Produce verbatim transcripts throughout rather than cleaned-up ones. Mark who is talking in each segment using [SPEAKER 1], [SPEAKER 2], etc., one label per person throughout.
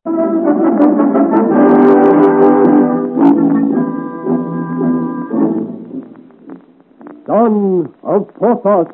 [SPEAKER 1] Son of Porthos.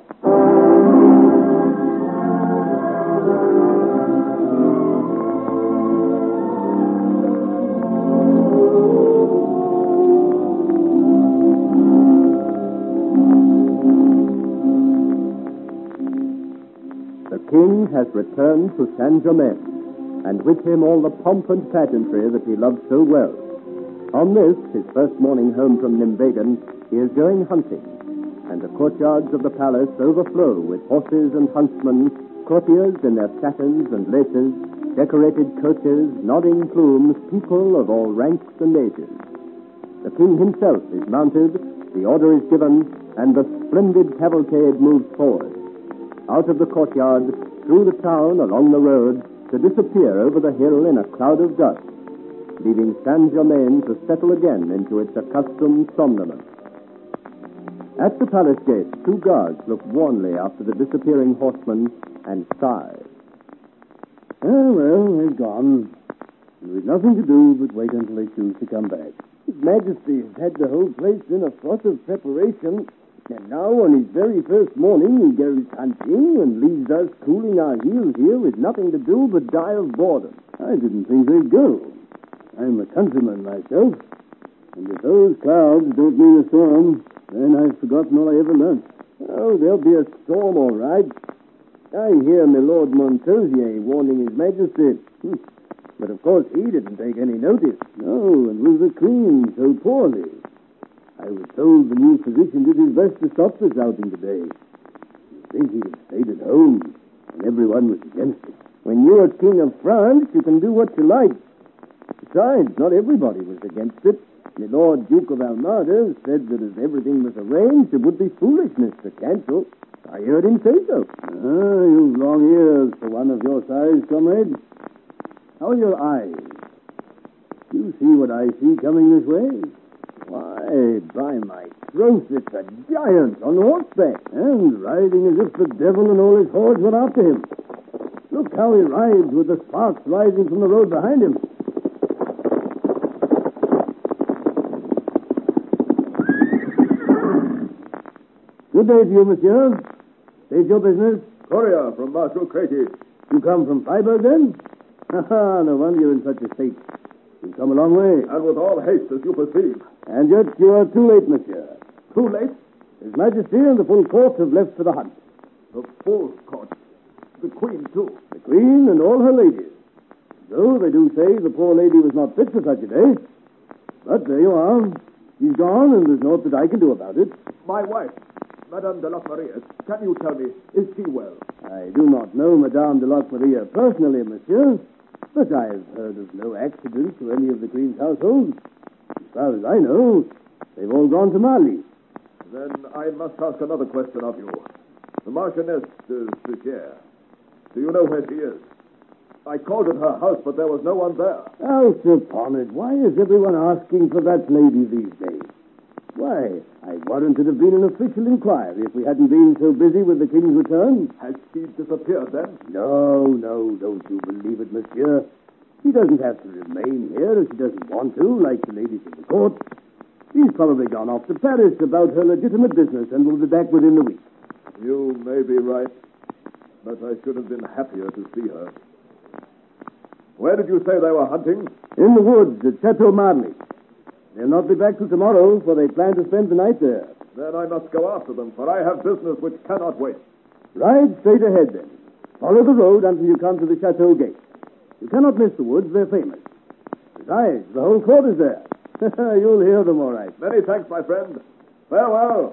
[SPEAKER 1] The king has returned to Saint-Germain, and with him all the pomp and pageantry that he loved so well. On this, his first morning home from Nimwegen, he is going hunting, and the courtyards of the palace overflow with horses and huntsmen, courtiers in their satins and laces, decorated coaches, nodding plumes, people of all ranks and ages. The king himself is mounted, the order is given, and the splendid cavalcade moves forward. Out of the courtyard, through the town, along the road, to disappear over the hill in a cloud of dust, leaving Saint-Germain to settle again into its accustomed somnolence. At the palace gate, two guards look warnly after the disappearing horseman and sigh.
[SPEAKER 2] Oh, well, they've gone. There is nothing to do but wait until they choose to come back.
[SPEAKER 3] His Majesty has had the whole place in a fuss of preparation, and now on his very first morning he goes hunting and leaves us cooling our heels here with nothing to do but die of boredom.
[SPEAKER 2] I didn't think they'd go. I'm a countryman myself, and if those clouds don't mean a storm, then I've forgotten all I ever learnt.
[SPEAKER 3] Oh, there'll be a storm, all right. I hear my Lord Montausier warning His Majesty. Hm. But of course he didn't take any notice.
[SPEAKER 2] No, and with the Queen so poorly. I was told the new physician did his best to stop this outing today. You'd think he'd have stayed at home, and everyone was against it.
[SPEAKER 3] When you're King of France, you can do what you like. Besides, not everybody was against it. My Lord Duke of Almada said that as everything was arranged, it would be foolishness to cancel. I heard him say so.
[SPEAKER 2] Ah, you've long ears for one of your size, comrade. How are your eyes? Do you see what I see coming this way?
[SPEAKER 3] Why, by my troth, it's a giant on horseback.
[SPEAKER 2] And riding as if the devil and all his hordes were after him. Look how he rides with the sparks rising from the road behind him. Good day to you, monsieur. State your business.
[SPEAKER 4] Courier from Marshal Craigie.
[SPEAKER 2] You come from Freiburg, then? Ha, no wonder you're in such a state. You've come a long way.
[SPEAKER 4] And with all haste, as you perceive.
[SPEAKER 2] And yet you are too late, monsieur.
[SPEAKER 4] Too late?
[SPEAKER 2] His Majesty and the full court have left for the hunt.
[SPEAKER 4] The full court? The Queen, too?
[SPEAKER 2] The Queen and all her ladies. Though they do say the poor lady was not fit for such a day. But there you are. She's gone, and there's naught that I can do about it.
[SPEAKER 4] My wife, Madame de Lochmarie, can you tell me, is she well?
[SPEAKER 2] I do not know Madame de Lochmarie personally, monsieur, but I have heard of no accident to any of the Queen's household. As far as I know, they've all gone to Mali.
[SPEAKER 4] Then I must ask another question of you. The Marchioness de Suger. Do you know where she is? I called at her house, but there was no one there.
[SPEAKER 2] Out upon it. Why is everyone asking for that lady these days? Why, I warrant it'd have been an official inquiry if we hadn't been so busy with the King's return.
[SPEAKER 4] Has she disappeared, then?
[SPEAKER 2] No, no, don't you believe it, monsieur. She doesn't have to remain here if she doesn't want to, like the ladies in the court. She's probably gone off to Paris about her legitimate business and will be back within the week.
[SPEAKER 4] You may be right, but I should have been happier to see her. Where did you say they were hunting?
[SPEAKER 2] In the woods at Chateau Marly. They'll not be back till tomorrow, for they plan to spend the night there.
[SPEAKER 4] Then I must go after them, for I have business which cannot wait.
[SPEAKER 2] Ride straight ahead, then. Follow the road until you come to the chateau gate. You cannot miss the woods, they're famous. Besides, the whole court is there. You'll hear them all right.
[SPEAKER 4] Many thanks, my friend. Farewell.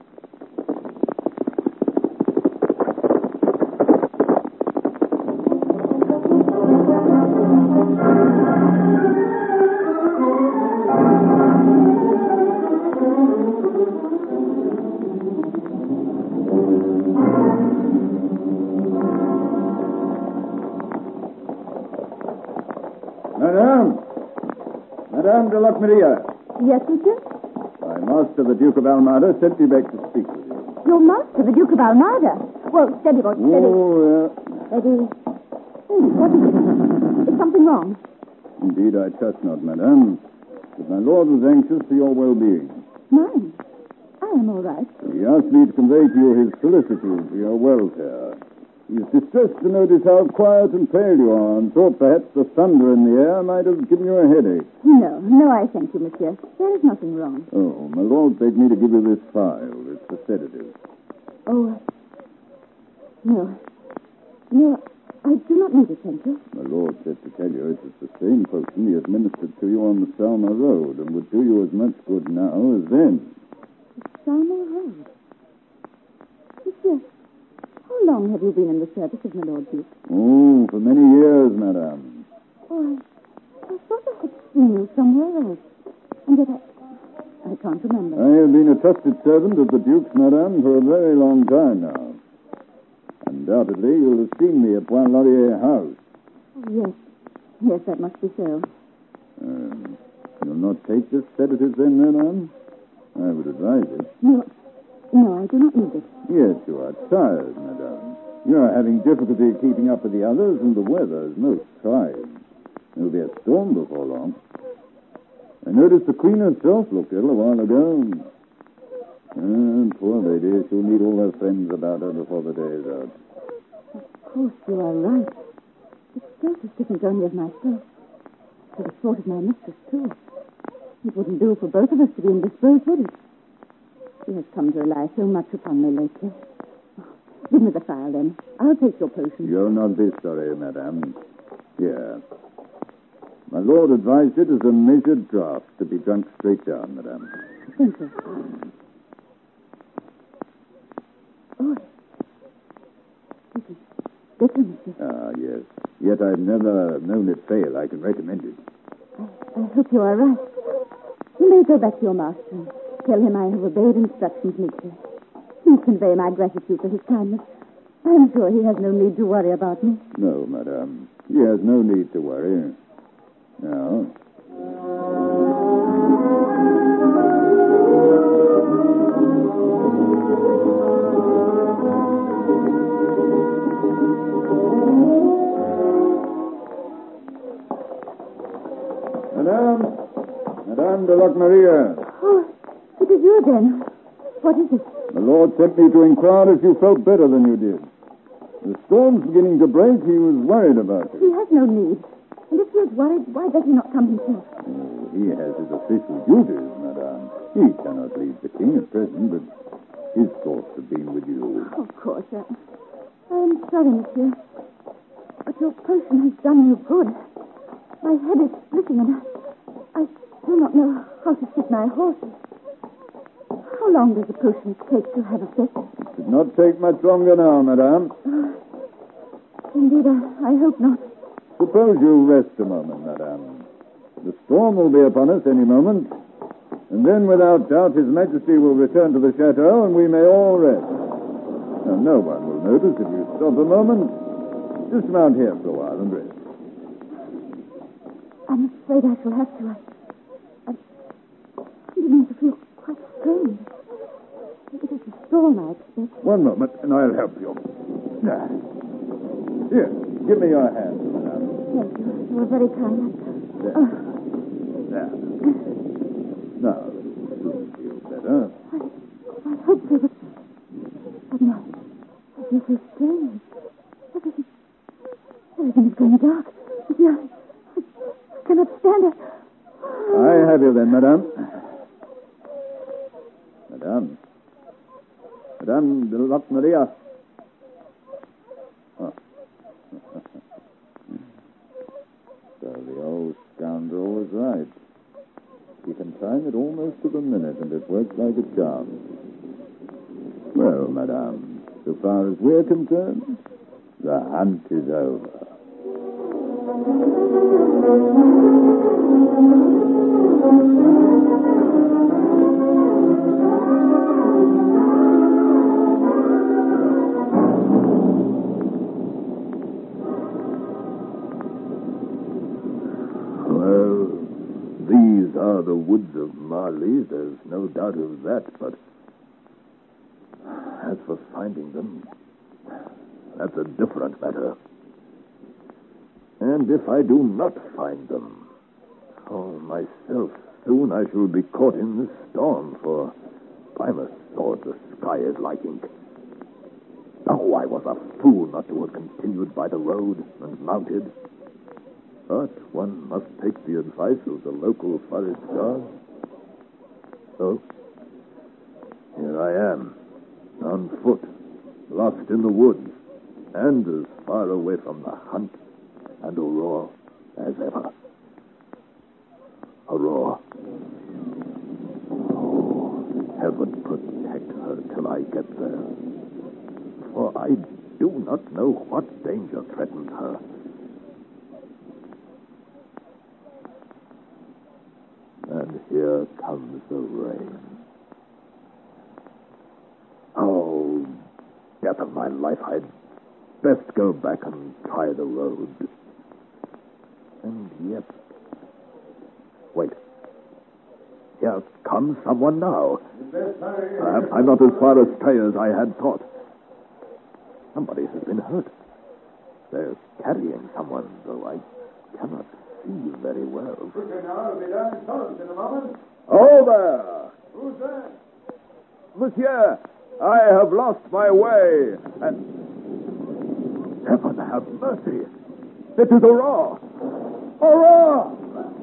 [SPEAKER 2] Madame! Madame de Lochmarie.
[SPEAKER 5] Yes, monsieur?
[SPEAKER 2] My master, the Duke of Almada, sent me back to speak with you.
[SPEAKER 5] Your master, the Duke of Almada? Well, steady, boy, steady.
[SPEAKER 2] Oh, yeah.
[SPEAKER 5] Steady. Hmm, what is it? It's something wrong?
[SPEAKER 3] Indeed, I trust not, madame. But my lord was anxious for your well-being.
[SPEAKER 5] Mine? I am all right.
[SPEAKER 3] He asked me to convey to you his solicitude for your welfare. He is distressed to notice how quiet and pale you are, and thought perhaps the thunder in the air might have given you a headache.
[SPEAKER 5] No, no, I thank you, monsieur. There is nothing wrong.
[SPEAKER 3] Oh, my lord begged me to give you this file. It's a sedative.
[SPEAKER 5] Oh, no. No, I do not need it, thank you.
[SPEAKER 3] My lord said to tell you it is the same potion he administered to you on the Salma Road, and would do you as much good now as then.
[SPEAKER 5] Salma Road? Monsieur, how long have you been in the service of my Lord Duke?
[SPEAKER 3] Oh, for many years, madame.
[SPEAKER 5] Oh, I, I thought I had seen you somewhere else. And yet I, I can't remember.
[SPEAKER 3] I have been a trusted servant of the Duke's, madame, for a very long time now. Undoubtedly, you'll have seen me at Point Laurier House.
[SPEAKER 5] Oh, yes. Yes, that must be so.
[SPEAKER 3] Um, you'll not take this sedative then, madame? I would advise it.
[SPEAKER 5] No, no, I do not need it.
[SPEAKER 3] Yes, you are tired, madame. You are having difficulty keeping up with the others, and the weather is most trying. There'll be a storm before long. I noticed the Queen herself looked ill a while ago. Ah, poor lady, she'll meet all her friends about her before the day is out.
[SPEAKER 5] Of course, you are right. The state isn't only of myself. For the thought of my mistress, too. It wouldn't do for both of us to be indisposed, would it? She has come to rely so much upon me lately. Oh, give me the file, then. I'll take your potion.
[SPEAKER 3] You'll not be sorry, madame. Here. My lord advised it as a measured draught to be drunk straight down, madame.
[SPEAKER 5] Thank you. Oh, this is bitter, monsieur.
[SPEAKER 3] Ah, yes. Yet I've never known it fail. I can recommend it.
[SPEAKER 5] I, I hope you are right. You may go back to your master and tell him I have obeyed instructions neatly. Please convey my gratitude for his kindness. I am sure he has no need to worry about me.
[SPEAKER 3] No, madame. He has no need to worry. Now. Madame. Madame de Locmaria.
[SPEAKER 5] Oh, it is you then. What is it?
[SPEAKER 3] The Lord sent me to inquire if you felt better than you did. The storm's beginning to break. He was worried about
[SPEAKER 5] He
[SPEAKER 3] you.
[SPEAKER 5] has no need. And if he is worried, why does he not come himself?
[SPEAKER 3] Oh, he has his official duties, madame. He cannot leave the king at present, but his thoughts have been with you.
[SPEAKER 5] Of course. I, I am sorry, monsieur. But your potion has done you good. My head is splitting and I, I do not know how to sit my horses. How long does the potion take to have effect?
[SPEAKER 3] It should not take much longer now, madame.
[SPEAKER 5] Uh, indeed, I, I hope not.
[SPEAKER 3] Suppose you rest a moment, madame. The storm will be upon us any moment, and then, without doubt, His Majesty will return to the chateau, and we may all rest. Now, no one will notice if you stop a moment. Just mount here for a while and rest.
[SPEAKER 5] I'm afraid I shall have to. I, I, I'm beginning to feel quite strange. It is a storm, I expect.
[SPEAKER 3] One moment, and I'll help you. Now, here, give me your hand, madame.
[SPEAKER 5] Thank you. You were very kind.
[SPEAKER 3] There.
[SPEAKER 5] Oh,
[SPEAKER 3] There. Now, you'll feel better.
[SPEAKER 5] I, I hope so, but... But no. I feel so strange. Everything... Everything is going dark. Yeah, I, I cannot stand it.
[SPEAKER 3] I have you then, madame. Madame. Madame de Locmaria. Oh. So the old scoundrel was right. He can time it almost to the minute, and it works like a charm. Well, madame, so far as we're concerned, the hunt is over.
[SPEAKER 4] Well, these are the woods of Marley, there's no doubt of that, but as for finding them, that's a different matter. And if I do not find them, oh, myself, soon I shall be caught in this storm, for I'm a sword the sky is like ink. Oh, I was a fool not to have continued by the road and mounted. But one must take the advice of the local forest guard. So, here I am, on foot, lost in the woods, and as far away from the hunt and Aurora as ever. Aurora. Oh, heaven protect her till I get there. For I do not know what danger threatens her. And here comes the rain. Oh, death of my life, I'd best go back and try the road. And yet... Wait. Here comes someone now. Perhaps I'm not as far astray as I had thought. Somebody has been hurt. They're carrying someone, though I cannot see very well.
[SPEAKER 2] Oh, there!
[SPEAKER 4] Who's that? Monsieur, I have lost my way. And... Heaven have mercy. It is Aurora. Aurora!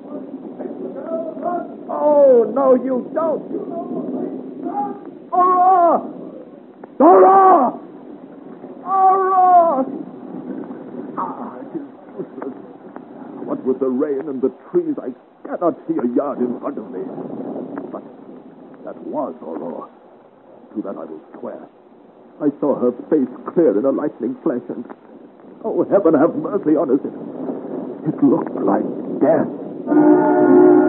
[SPEAKER 4] Oh, no, you don't. Aurora! Aurora! Aurora! Ah, it is useless. What with the rain and the trees, I cannot see a yard in front of me. But that was Aurora. To that I will swear. I saw her face clear in a lightning flash, and oh, heaven have mercy on us. It, it looked like death.